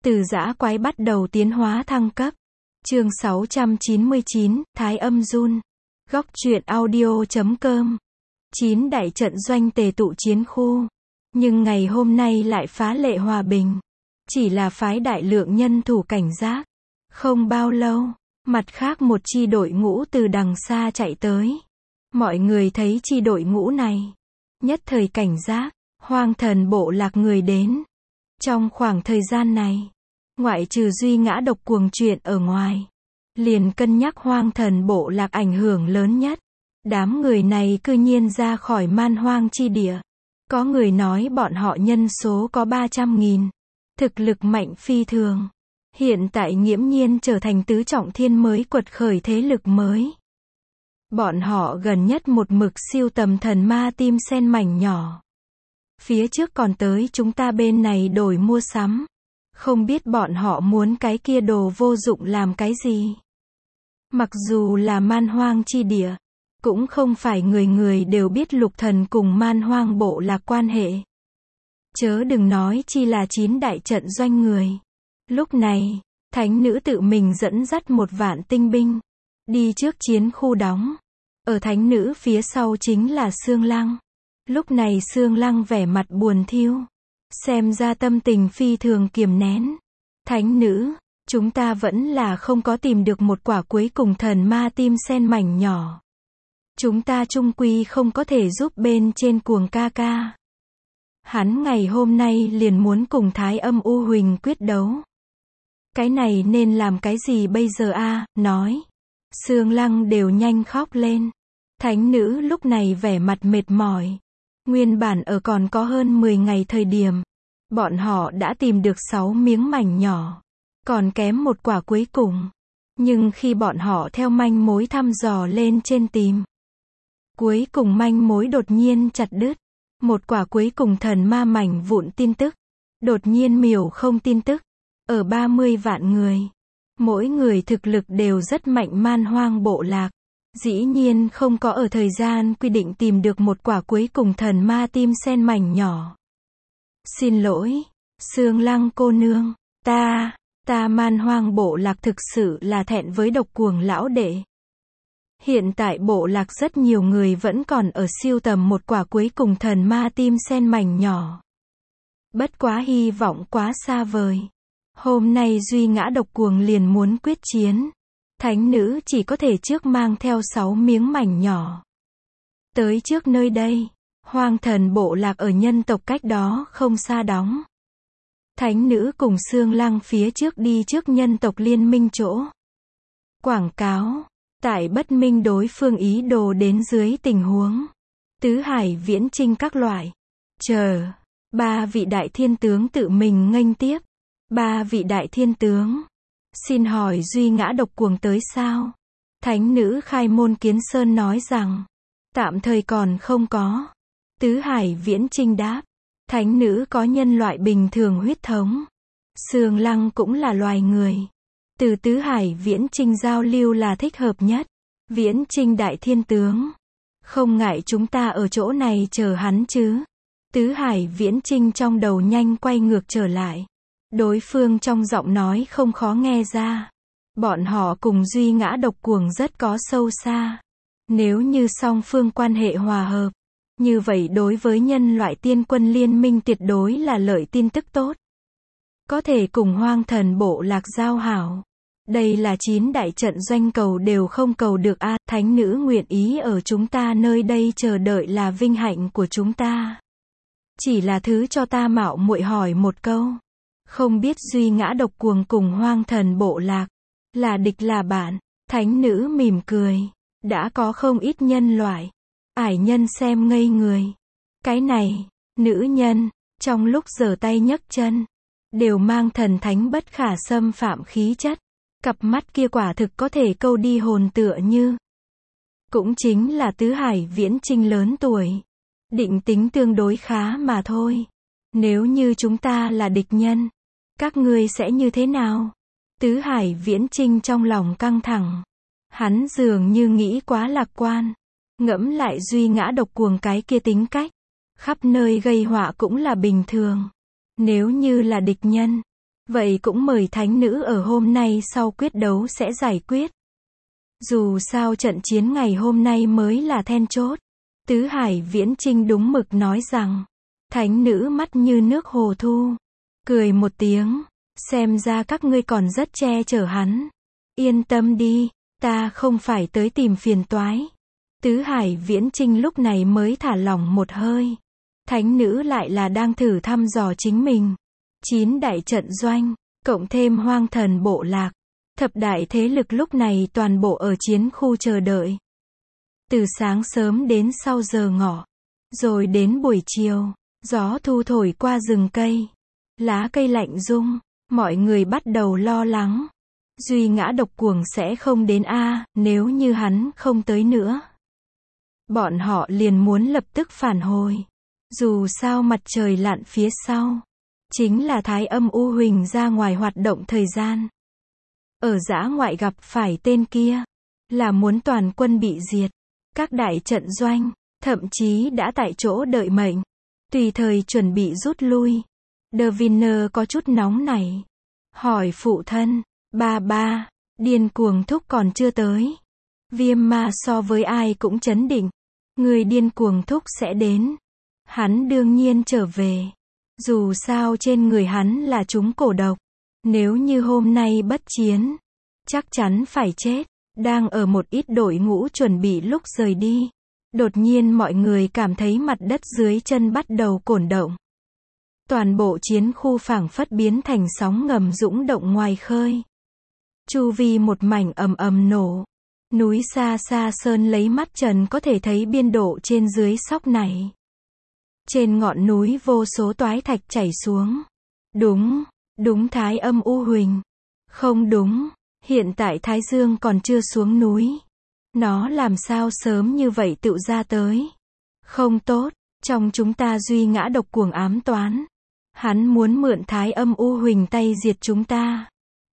Từ dã quái bắt đầu tiến hóa thăng cấp. Chương 699, Thái Âm Jun. Góc truyện audio.com. 9 đại trận doanh tề tụ chiến khu. Nhưng ngày hôm nay lại phá lệ hòa bình. Chỉ là phái đại lượng nhân thủ cảnh giác. Không bao lâu, mặt khác một chi đội ngũ từ đằng xa chạy tới. Mọi người thấy chi đội ngũ này. Nhất thời cảnh giác, hoang thần bộ lạc người đến. Trong khoảng thời gian này, ngoại trừ duy ngã độc cuồng chuyện ở ngoài, liền cân nhắc hoang thần bộ lạc ảnh hưởng lớn nhất. Đám người này cư nhiên ra khỏi man hoang chi địa. Có người nói bọn họ nhân số có 300.000. Thực lực mạnh phi thường. Hiện tại nghiễm nhiên trở thành tứ trọng thiên mới quật khởi thế lực mới. Bọn họ gần nhất một mực siêu tầm thần ma tim sen mảnh nhỏ. Phía trước còn tới chúng ta bên này đổi mua sắm. Không biết bọn họ muốn cái kia đồ vô dụng làm cái gì. Mặc dù là man hoang chi địa, cũng không phải người người đều biết lục thần cùng man hoang bộ lạc quan hệ. Chớ đừng nói chi là 9 đại trận doanh người. Lúc này, thánh nữ tự mình dẫn dắt 1 vạn tinh binh. Đi trước chiến khu đóng. Ở thánh nữ phía sau chính là Sương Lăng. Lúc này Sương Lăng vẻ mặt buồn thiu. Xem ra tâm tình phi thường kiềm nén. Thánh nữ, chúng ta vẫn là không có tìm được một quả cuối cùng thần ma tim sen mảnh nhỏ. Chúng ta chung quy không có thể giúp bên trên cuồng ca ca. Hắn ngày hôm nay liền muốn cùng Thái Âm U Huỳnh quyết đấu. Cái này nên làm cái gì bây giờ a? Nói. Sương Lăng đều nhanh khóc lên. Thánh nữ lúc này vẻ mặt mệt mỏi. Nguyên bản ở còn có hơn 10 ngày thời điểm. Bọn họ đã tìm được 6 miếng mảnh nhỏ. Còn kém một quả cuối cùng. Nhưng khi bọn họ theo manh mối thăm dò lên trên tìm. Cuối cùng manh mối đột nhiên chặt đứt. Một quả cuối cùng thần ma mảnh vụn tin tức. Đột nhiên miểu không tin tức. Ở 30 vạn người. Mỗi người thực lực đều rất mạnh man hoang bộ lạc. Dĩ nhiên không có ở thời gian quy định tìm được một quả cuối cùng thần ma tim sen mảnh nhỏ. Xin lỗi, Sương Lăng cô nương, ta man hoang bộ lạc thực sự là thẹn với độc cuồng lão đệ. Hiện tại bộ lạc rất nhiều người vẫn còn ở siêu tầm một quả cuối cùng thần ma tim sen mảnh nhỏ. Bất quá hy vọng quá xa vời. Hôm nay duy ngã độc cuồng liền muốn quyết chiến. Thánh nữ chỉ có thể trước mang theo 6 miếng mảnh nhỏ. Tới trước nơi đây, hoang thần bộ lạc ở nhân tộc cách đó không xa đóng. Thánh nữ cùng Sương Lăng phía trước đi trước nhân tộc liên minh chỗ. Quảng cáo, tại bất minh đối phương ý đồ đến dưới tình huống. Tứ hải viễn chinh các loại. Chờ, 3 vị đại thiên tướng tự mình nghênh tiếp. 3 vị đại thiên tướng. Xin hỏi duy ngã độc cuồng tới sao? Thánh nữ khai môn kiến sơn nói rằng. Tạm thời còn không có. Tứ hải viễn chinh đáp. Thánh nữ có nhân loại bình thường huyết thống. Sương Lăng cũng là loài người. Từ tứ hải viễn chinh giao lưu là thích hợp nhất. Viễn chinh đại thiên tướng. Không ngại chúng ta ở chỗ này chờ hắn chứ. Tứ hải viễn chinh trong đầu nhanh quay ngược trở lại. Đối phương trong giọng nói không khó nghe ra. Bọn họ cùng duy ngã độc cuồng rất có sâu xa. Nếu như song phương quan hệ hòa hợp, như vậy đối với nhân loại tiên quân liên minh tuyệt đối là lợi tin tức tốt. Có thể cùng hoang thần bộ lạc giao hảo. Đây là 9 đại trận doanh cầu đều không cầu được a. Thánh nữ nguyện ý ở chúng ta nơi đây chờ đợi là vinh hạnh của chúng ta. Chỉ là thứ cho ta mạo muội hỏi một câu. Không biết duy ngã độc cuồng cùng hoang thần bộ lạc là địch là bạn? Thánh nữ mỉm cười. Đã có không ít nhân loại. Ải nhân xem ngây người. Cái này, nữ nhân, trong lúc giở tay nhấc chân, đều mang thần thánh bất khả xâm phạm khí chất. Cặp mắt kia quả thực có thể câu đi hồn tựa như. Cũng chính là tứ hải viễn chinh lớn tuổi. Định tính tương đối khá mà thôi. Nếu như chúng ta là địch nhân, các ngươi sẽ như thế nào? Tứ hải viễn chinh trong lòng căng thẳng. Hắn dường như nghĩ quá lạc quan. Ngẫm lại duy ngã độc cuồng cái kia tính cách. Khắp nơi gây họa cũng là bình thường. Nếu như là địch nhân, Vậy cũng mời thánh nữ ở hôm nay sau quyết đấu sẽ giải quyết. Dù sao trận chiến ngày hôm nay mới là then chốt. Tứ Hải Viễn Chinh đúng mực nói rằng, thánh nữ mắt như nước hồ thu. Cười một tiếng, xem ra các ngươi còn rất che chở hắn. Yên tâm đi, ta không phải tới tìm phiền toái. Tứ Hải Viễn Chinh lúc này mới thả lỏng một hơi. Thánh nữ lại là đang thử thăm dò chính mình. 9 đại trận doanh, cộng thêm Hoang Thần bộ lạc. Thập đại thế lực lúc này toàn bộ ở chiến khu chờ đợi. Từ sáng sớm đến sau giờ ngọ, rồi đến buổi chiều, gió thu thổi qua rừng cây. Lá cây lạnh rung, mọi người bắt đầu lo lắng. Duy Ngã Độc Cuồng sẽ không đến nếu như hắn không tới nữa. Bọn họ liền muốn lập tức phản hồi. Dù sao mặt trời lặn phía sau, chính là Thái Âm U Huỳnh ra ngoài hoạt động thời gian. Ở dã ngoại gặp phải tên kia, là muốn toàn quân bị diệt. Các đại trận doanh, thậm chí đã tại chỗ đợi mệnh, tùy thời chuẩn bị rút lui. De Winner có chút nóng nảy. Hỏi phụ thân, ba, điên cuồng thúc còn chưa tới. Viêm Ma so với ai cũng chấn định. Người điên cuồng thúc sẽ đến. Hắn đương nhiên trở về. Dù sao trên người hắn là trúng cổ độc. Nếu như hôm nay bất chiến, chắc chắn phải chết. Đang ở một ít đội ngũ chuẩn bị lúc rời đi. Đột nhiên mọi người cảm thấy mặt đất dưới chân bắt đầu cổn động. Toàn bộ chiến khu phảng phất biến thành sóng ngầm dũng động ngoài khơi. Chu vi một mảnh ầm ầm nổ. Núi xa xa sơn lấy mắt trần có thể thấy biên độ trên dưới sóc này. Trên ngọn núi vô số toái thạch chảy xuống. Đúng Thái Âm U Huỳnh. Không đúng, hiện tại Thái Dương còn chưa xuống núi. Nó làm sao sớm như vậy tự ra tới. Không tốt, trong chúng ta Duy Ngã Độc Cuồng ám toán. Hắn muốn mượn Thái Âm U Huỳnh tay diệt chúng ta.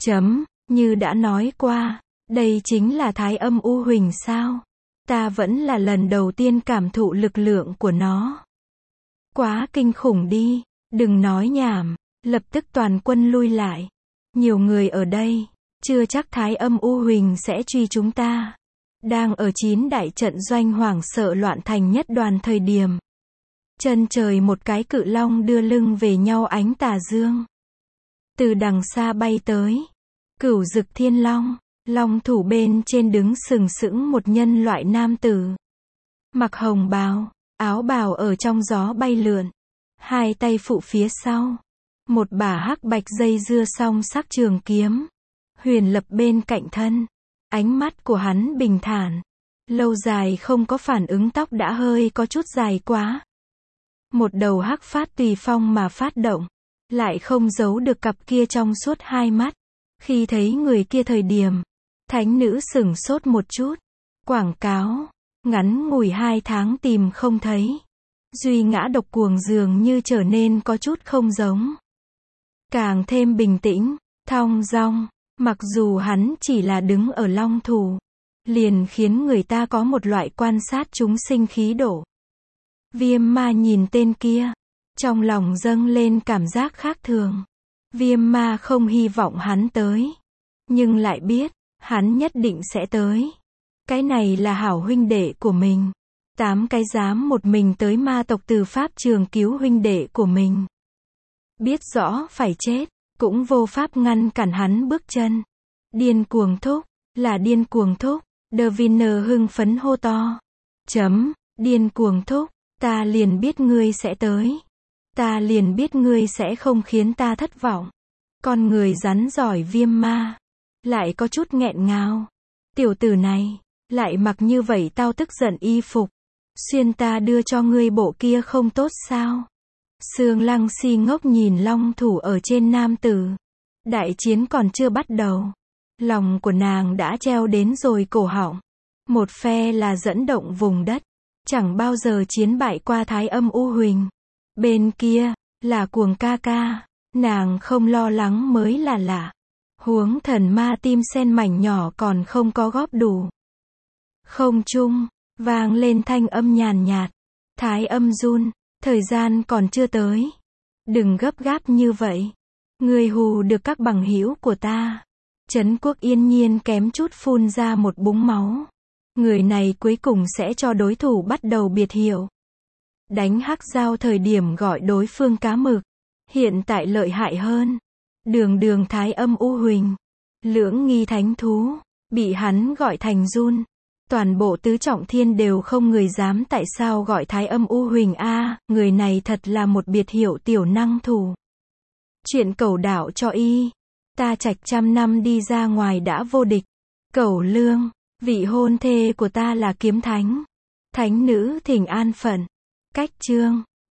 Như đã nói qua, đây chính là Thái Âm U Huỳnh sao? Ta vẫn là lần đầu tiên cảm thụ lực lượng của nó. Quá kinh khủng đi, đừng nói nhảm, lập tức toàn quân lui lại. Nhiều người ở đây, chưa chắc Thái Âm U Huỳnh sẽ truy chúng ta. Đang ở 9 đại trận doanh hoảng sợ loạn thành nhất đoàn thời điểm. Chân trời một cái cự long đưa lưng về nhau ánh tà dương. Từ đằng xa bay tới. Cửu Dực Thiên Long, long thủ bên trên đứng sừng sững một nhân loại nam tử. Mặc hồng bào, áo bào ở trong gió bay lượn. Hai tay phụ phía sau. Một bả hắc bạch dây dưa song sắc trường kiếm. Huyền lập bên cạnh thân. Ánh mắt của hắn bình thản. Lâu dài không có phản ứng tóc đã hơi có chút dài quá. Một đầu hắc phát tùy phong mà phát động. Lại không giấu được cặp kia trong suốt hai mắt. Khi thấy người kia thời điểm, thánh nữ sửng sốt một chút. Quảng cáo, ngắn ngủi 2 tháng tìm không thấy. Duy Ngã Độc Cuồng dường như trở nên có chút không giống. Càng thêm bình tĩnh, thong dong, mặc dù hắn chỉ là đứng ở long thủ, liền khiến người ta có một loại quan sát chúng sinh khí độ. Viêm Ma nhìn tên kia, trong lòng dâng lên cảm giác khác thường. Viêm Ma không hy vọng hắn tới, nhưng lại biết, hắn nhất định sẽ tới. Cái này là hảo huynh đệ của mình. 8 cái dám một mình tới ma tộc từ pháp trường cứu huynh đệ của mình. Biết rõ phải chết, cũng vô pháp ngăn cản hắn bước chân. Điên cuồng thúc, là điên cuồng thúc. De Winner hưng phấn hô to. Điên cuồng thúc, ta liền biết ngươi sẽ tới. Ta liền biết ngươi sẽ không khiến ta thất vọng. Con người rắn giỏi Viêm Ma, lại có chút nghẹn ngào. Tiểu tử này, lại mặc như vậy tao tức giận y phục. Xuyên ta đưa cho ngươi bộ kia không tốt sao? Sương Lăng si ngốc nhìn long thủ ở trên nam tử. Đại chiến còn chưa bắt đầu. Lòng của nàng đã treo đến rồi cổ họng. Một phe là dẫn động vùng đất. Chẳng bao giờ chiến bại qua Thái Âm U Huỳnh. Bên kia, là Cuồng ca ca. Nàng không lo lắng mới là lạ. Huống thần ma tim sen mảnh nhỏ còn không có góp đủ. Không trung, vang lên thanh âm nhàn nhạt. Thái Âm run, thời gian còn chưa tới. Đừng gấp gáp như vậy. Người hù được các bằng hữu của ta. Trấn Quốc yên nhiên kém chút phun ra một búng máu. Người này cuối cùng sẽ cho đối thủ bắt đầu biệt hiệu. Đánh hắc giao thời điểm gọi đối phương cá mực. Hiện tại lợi hại hơn. Đường đường Thái Âm U Huỳnh. Lưỡng nghi thánh thú. Bị hắn gọi thành run. Toàn bộ tứ trọng thiên đều không người dám tại sao gọi Thái Âm U Huỳnh a, người này thật là một biệt hiệu tiểu năng thủ. Chuyện cẩu đạo cho y. Ta trạch trăm năm đi ra ngoài đã vô địch. Cẩu lương. Vị hôn thê của ta là kiếm thánh. Thánh nữ thỉnh an phận. Cách chương.